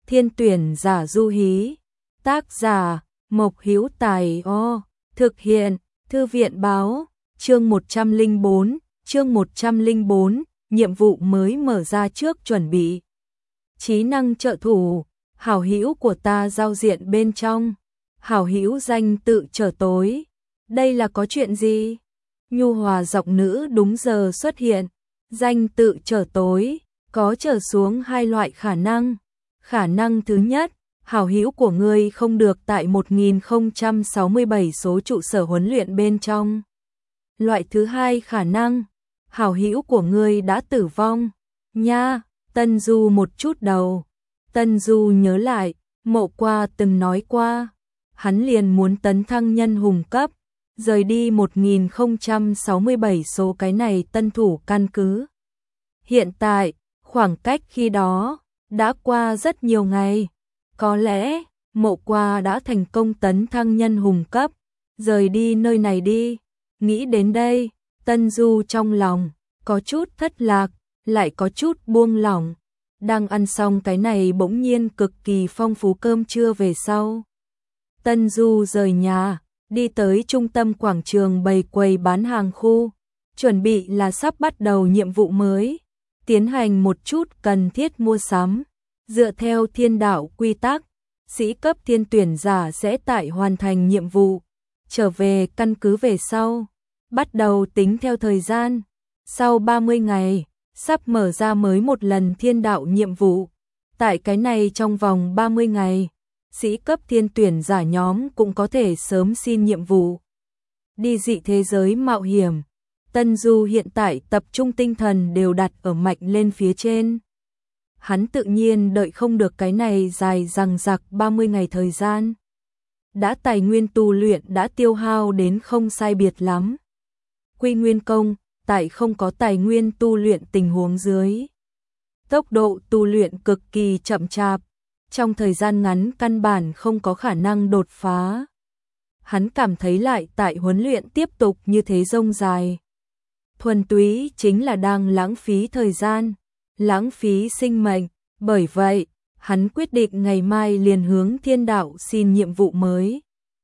Thiên tuyển giả Du Hí. Tác giả Mộc Hữu Tài. Thực hiện Thư viện báo. Chương 104, nhiệm vụ mới mở ra trước chuẩn bị. Trí năng trợ thủ, hảo hữu của ta giao diện bên trong. Hảo hữu danh tự trở tối. Đây là có chuyện gì? Nhu hòa giọng nữ đúng giờ xuất hiện. Danh tự trở tối, có trở xuống hai loại khả năng. Khả năng thứ nhất, hảo hữu của ngươi không được tại 1067 số trụ sở huấn luyện bên trong. Loại thứ hai khả năng, hảo hữu của ngươi đã tử vong. Nha, Tân Du một chút đầu. Tân Du nhớ lại, Mộ Qua từng nói qua, hắn liền muốn tấn thăng nhân hùng cấp, rời đi 1067 số cái này tân thủ căn cứ. Hiện tại, khoảng cách khi đó đã qua rất nhiều ngày, có lẽ Mộ Qua đã thành công tấn thăng nhân hùng cấp, rời đi nơi này đi. Nghĩ đến đây, Tân Du trong lòng có chút thất lạc, lại có chút buông lỏng. Đang ăn xong cái này bỗng nhiên cực kỳ phong phú cơm trưa về sau, Tân Du rời nhà, đi tới trung tâm quảng trường bày quầy bán hàng khu, chuẩn bị là sắp bắt đầu nhiệm vụ mới, tiến hành một chút cần thiết mua sắm. Dựa theo thiên đạo quy tắc, sĩ cấp thiên tuyển giả sẽ tại hoàn thành nhiệm vụ, trở về căn cứ về sau, bắt đầu tính theo thời gian. Sau 30 ngày, sắp mở ra mới một lần thiên đạo nhiệm vụ. Tại cái này trong vòng 30 ngày, sĩ cấp thiên tuyển giả nhóm cũng có thể sớm xin nhiệm vụ. Đi dị thế giới mạo hiểm. Tân Du hiện tại tập trung tinh thần đều đặt ở mạnh lên phía trên. Hắn tự nhiên đợi không được cái này dài dằng dặc 30 ngày thời gian. Đã tài nguyên tu luyện đã tiêu hao đến không sai biệt lắm. Quy Nguyên Công, tại không có tài nguyên tu luyện tình huống dưới, tốc độ tu luyện cực kỳ chậm chạp, trong thời gian ngắn căn bản không có khả năng đột phá. Hắn cảm thấy lại tại huấn luyện tiếp tục như thế rông dài, thuần túy chính là đang lãng phí thời gian, lãng phí sinh mệnh. Bởi vậy, hắn quyết định ngày mai liền hướng thiên đạo xin nhiệm vụ mới.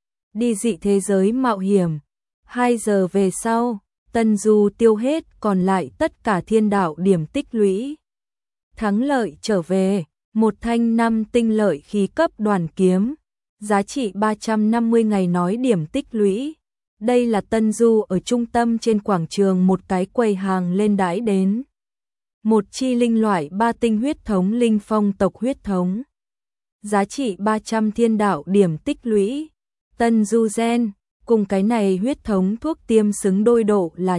Đi dị thế giới mạo hiểm. 2 giờ về sau, Tân Du tiêu hết còn lại tất cả thiên đạo điểm tích lũy. Thắng lợi trở về, một thanh 5 tinh lợi khí cấp đoàn kiếm, giá trị 350 ngày nói điểm tích lũy. Đây là Tân Du ở trung tâm trên quảng trường một cái quầy hàng lên đãi đến. Một chi linh loại 3 tinh huyết thống linh phong tộc huyết thống, giá trị 300 thiên đạo điểm tích lũy. Tân Du gen, cùng cái này huyết thống thuốc tiêm xứng đôi độ là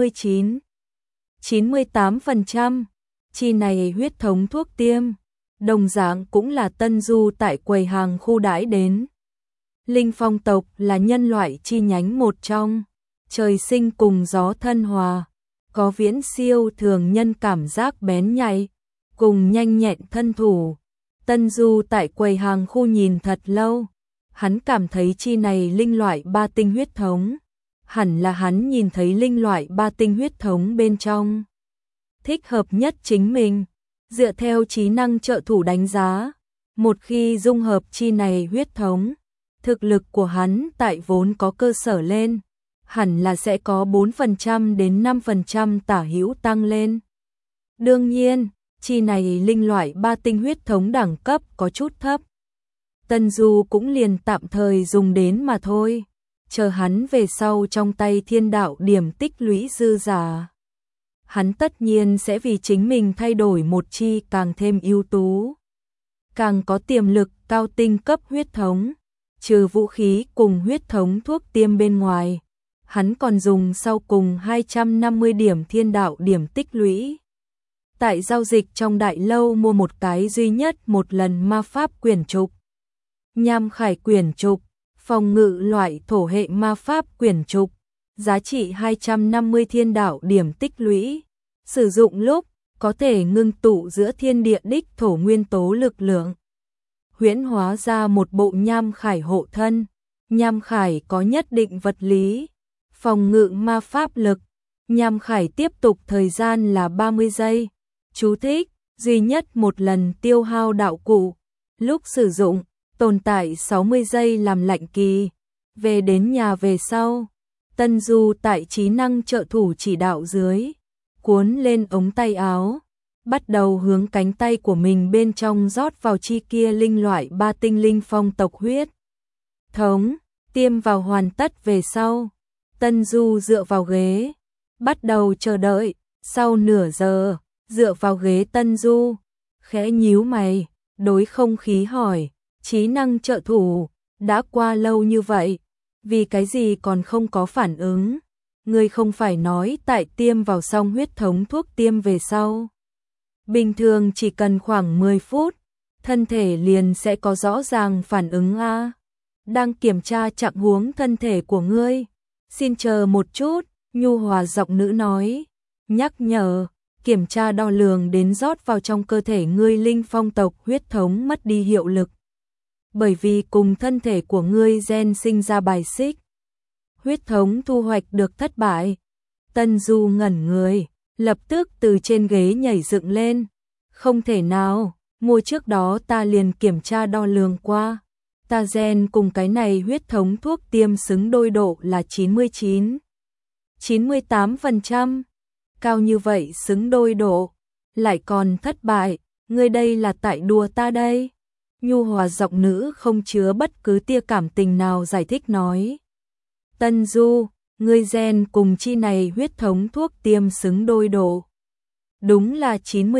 98%. Chi này huyết thống thuốc tiêm, đồng dạng cũng là Tân Du tại quầy hàng khu đãi đến. Linh phong tộc là nhân loại chi nhánh một trong, trời sinh cùng gió thân hòa, có viễn siêu thường nhân cảm giác bén nhạy, cùng nhanh nhẹn thân thủ. Tân Du tại quầy hàng khu nhìn thật lâu, hắn cảm thấy chi này linh loại 3 tinh huyết thống, hẳn là hắn nhìn thấy linh loại 3 tinh huyết thống bên trong thích hợp nhất chính mình. Dựa theo trí năng trợ thủ đánh giá, một khi dung hợp chi này huyết thống, thực lực của hắn tại vốn có cơ sở lên, hẳn là sẽ có 4% đến 5% tả hữu tăng lên. Đương nhiên, chi này linh loại 3 tinh huyết thống đẳng cấp có chút thấp, Tân Du cũng liền tạm thời dùng đến mà thôi, chờ hắn về sau trong tay thiên đạo điểm tích lũy dư giả, hắn tất nhiên sẽ vì chính mình thay đổi một chi càng thêm ưu tú, càng có tiềm lực cao tinh cấp huyết thống. Trừ vũ khí cùng huyết thống thuốc tiêm bên ngoài, hắn còn dùng sau cùng 250 điểm thiên đạo điểm tích lũy. Tại giao dịch trong đại lâu mua một cái duy nhất một lần ma pháp quyển trục. Nham khải quyển trục, phòng ngự loại thổ hệ ma pháp quyển trục, giá trị 250 thiên đạo điểm tích lũy. Sử dụng lúc, có thể ngưng tụ giữa thiên địa đích thổ nguyên tố lực lượng, huyễn hóa ra một bộ nham khải hộ thân. Nham khải có nhất định vật lý, phòng ngự ma pháp lực. Nham khải tiếp tục thời gian là 30 giây. Chú thích, duy nhất một lần tiêu hao đạo cụ, Lúc sử dụng, tồn tại 60 giây làm lạnh kỳ. Về đến nhà về sau, Tân Du tại trí năng trợ thủ chỉ đạo dưới, cuốn lên ống tay áo, bắt đầu hướng cánh tay của mình bên trong rót vào chi kia linh loại 3 tinh linh phong tộc huyết thống, tiêm vào hoàn tất về sau. Tân Du dựa vào ghế, bắt đầu chờ đợi. Sau nửa giờ, dựa vào ghế Tân Du, khẽ nhíu mày, đối không khí hỏi, trí năng trợ thủ, đã qua lâu như vậy, vì cái gì còn không có phản ứng? Ngươi không phải nói tại tiêm vào xong huyết thống thuốc tiêm về sau. Bình thường chỉ cần khoảng 10 phút, thân thể liền sẽ có rõ ràng phản ứng a. Đang kiểm tra trạng huống thân thể của ngươi. Xin chờ một chút, nhu hòa giọng nữ nói, nhắc nhở, kiểm tra đo lường đến rót vào trong cơ thể ngươi linh phong tộc huyết thống mất đi hiệu lực. Bởi vì cùng thân thể của ngươi gen sinh ra bài xích. Huyết thống thu hoạch được thất bại. Tân Du ngẩn người, lập tức từ trên ghế nhảy dựng lên. Không thể nào, mua trước đó ta liền kiểm tra đo lường qua. Ta gen cùng cái này huyết thống thuốc tiêm xứng đôi độ là 98%. Cao như vậy xứng đôi độ, lại còn thất bại, ngươi đây là tại đùa ta đây. Nhu hòa giọng nữ không chứa bất cứ tia cảm tình nào giải thích nói. Tân Du, ngươi gen cùng chi này huyết thống thuốc tiêm xứng đôi độ. Đúng là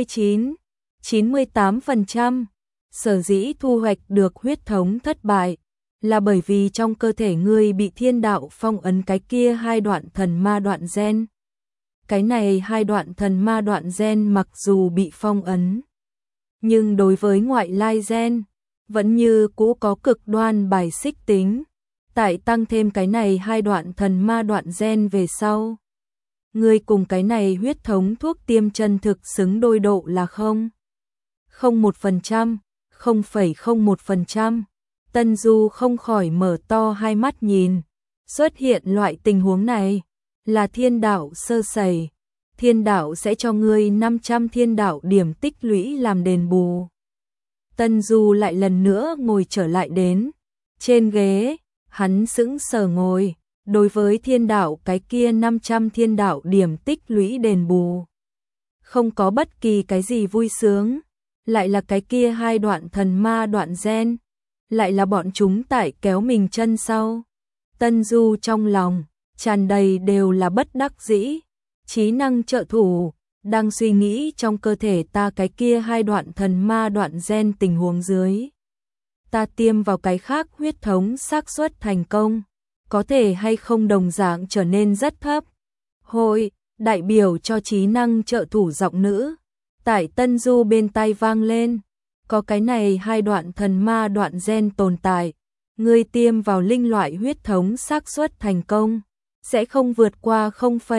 98%. Sở dĩ thu hoạch được huyết thống thất bại, là bởi vì trong cơ thể ngươi bị thiên đạo phong ấn cái kia 2 đoạn thần ma đoạn gen. Cái này 2 đoạn thần ma đoạn gen mặc dù bị phong ấn, nhưng đối với ngoại lai gen, vẫn như cũ có cực đoan bài xích tính. Tại tăng thêm cái này 2 đoạn thần ma đoạn gen về sau, ngươi cùng cái này huyết thống thuốc tiêm chân thực xứng đôi độ là 0,01%. 0,01%. Tân Du không khỏi mở to hai mắt nhìn. Xuất hiện loại tình huống này là thiên đạo sơ sẩy. Thiên đạo sẽ cho ngươi 500 thiên đạo điểm tích lũy làm đền bù. Tân Du lại lần nữa ngồi trở lại đến trên ghế, hắn sững sờ ngồi, đối với thiên đạo cái kia 500 thiên đạo điểm tích lũy đền bù. Không có bất kỳ cái gì vui sướng. Lại là cái kia 2 đoạn thần ma đoạn gen, lại là bọn chúng tại kéo mình chân sau. Tân Du trong lòng tràn đầy đều là bất đắc dĩ. Trí năng trợ thủ đang suy nghĩ trong cơ thể ta cái kia 2 đoạn thần ma đoạn gen tình huống dưới, ta tiêm vào cái khác huyết thống xác suất thành công có thể hay không đồng dạng trở nên rất thấp. Hội đại biểu cho trí năng trợ thủ giọng nữ tại Tân Du bên tai vang lên, có cái này 2 đoạn thần ma đoạn gen tồn tại, ngươi tiêm vào linh loại huyết thống xác suất thành công sẽ không vượt qua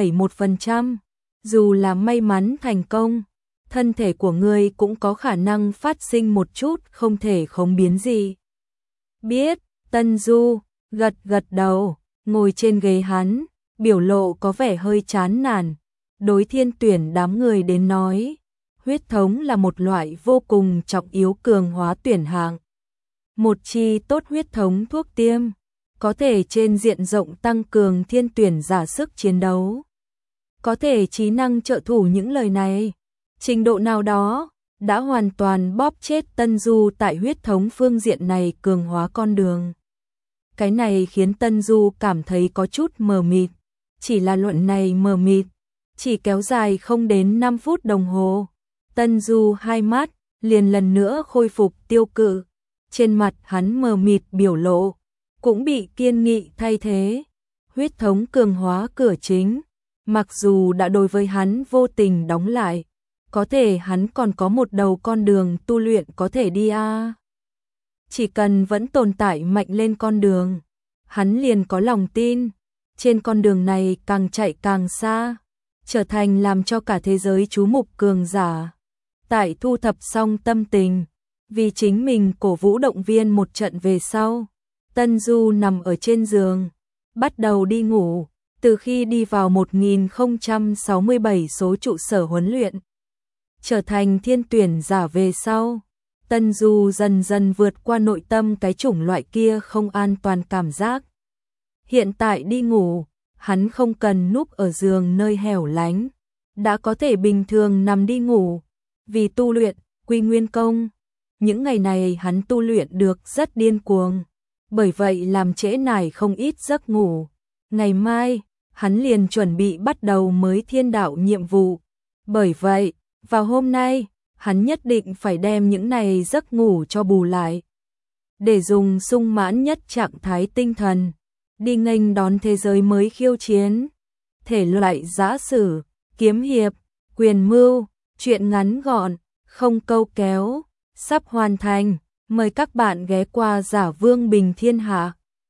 0,1%. Dù là may mắn thành công, thân thể của ngươi cũng có khả năng phát sinh một chút không thể khống biến gì. Biết. Tân Du gật gật đầu, ngồi trên ghế hắn, biểu lộ có vẻ hơi chán nản, đối Thiên Tuyển đám người đến nói. Huyết thống là một loại vô cùng trọng yếu cường hóa tuyển hạng. Một chi tốt huyết thống thuốc tiêm, có thể trên diện rộng tăng cường thiên tuyển giả sức chiến đấu. Có thể trí năng trợ thủ những lời này, trình độ nào đó, đã hoàn toàn bóp chết Tân Du tại huyết thống phương diện này cường hóa con đường. Cái này khiến Tân Du cảm thấy có chút mờ mịt, chỉ là luận này mờ mịt, chỉ kéo dài không đến 5 phút đồng hồ. Tân Du hai mắt liền lần nữa khôi phục tiêu cự, trên mặt hắn mờ mịt biểu lộ cũng bị kiên nghị thay thế. Huyết thống cường hóa cửa chính, mặc dù đã đối với hắn vô tình đóng lại, có thể hắn còn có một đầu con đường tu luyện có thể đi a. Chỉ cần vẫn tồn tại mạnh lên con đường, hắn liền có lòng tin, trên con đường này càng chạy càng xa, trở thành làm cho cả thế giới chú mục cường giả. Tại thu thập xong tâm tình, vì chính mình cổ vũ động viên một trận về sau, Tân Du nằm ở trên giường, bắt đầu đi ngủ. Từ khi đi vào 1067 số trụ sở huấn luyện, trở thành thiên tuyển giả về sau, Tân Du dần dần vượt qua nội tâm cái chủng loại kia không an toàn cảm giác. Hiện tại đi ngủ, hắn không cần núp ở giường nơi hẻo lánh, đã có thể bình thường nằm đi ngủ. Vì tu luyện, Quy Nguyên Công, những ngày này hắn tu luyện được rất điên cuồng, bởi vậy làm trễ nải không ít giấc ngủ. Ngày mai, hắn liền chuẩn bị bắt đầu mới thiên đạo nhiệm vụ. Bởi vậy, vào hôm nay, hắn nhất định phải đem những này giấc ngủ cho bù lại, để dùng sung mãn nhất trạng thái tinh thần, đi nghênh đón thế giới mới khiêu chiến. Thể loại giã sử, kiếm hiệp, quyền mưu, truyện ngắn gọn, không câu kéo, sắp hoàn thành. Mời các bạn ghé qua Giả Vương Bình Thiên Hạ.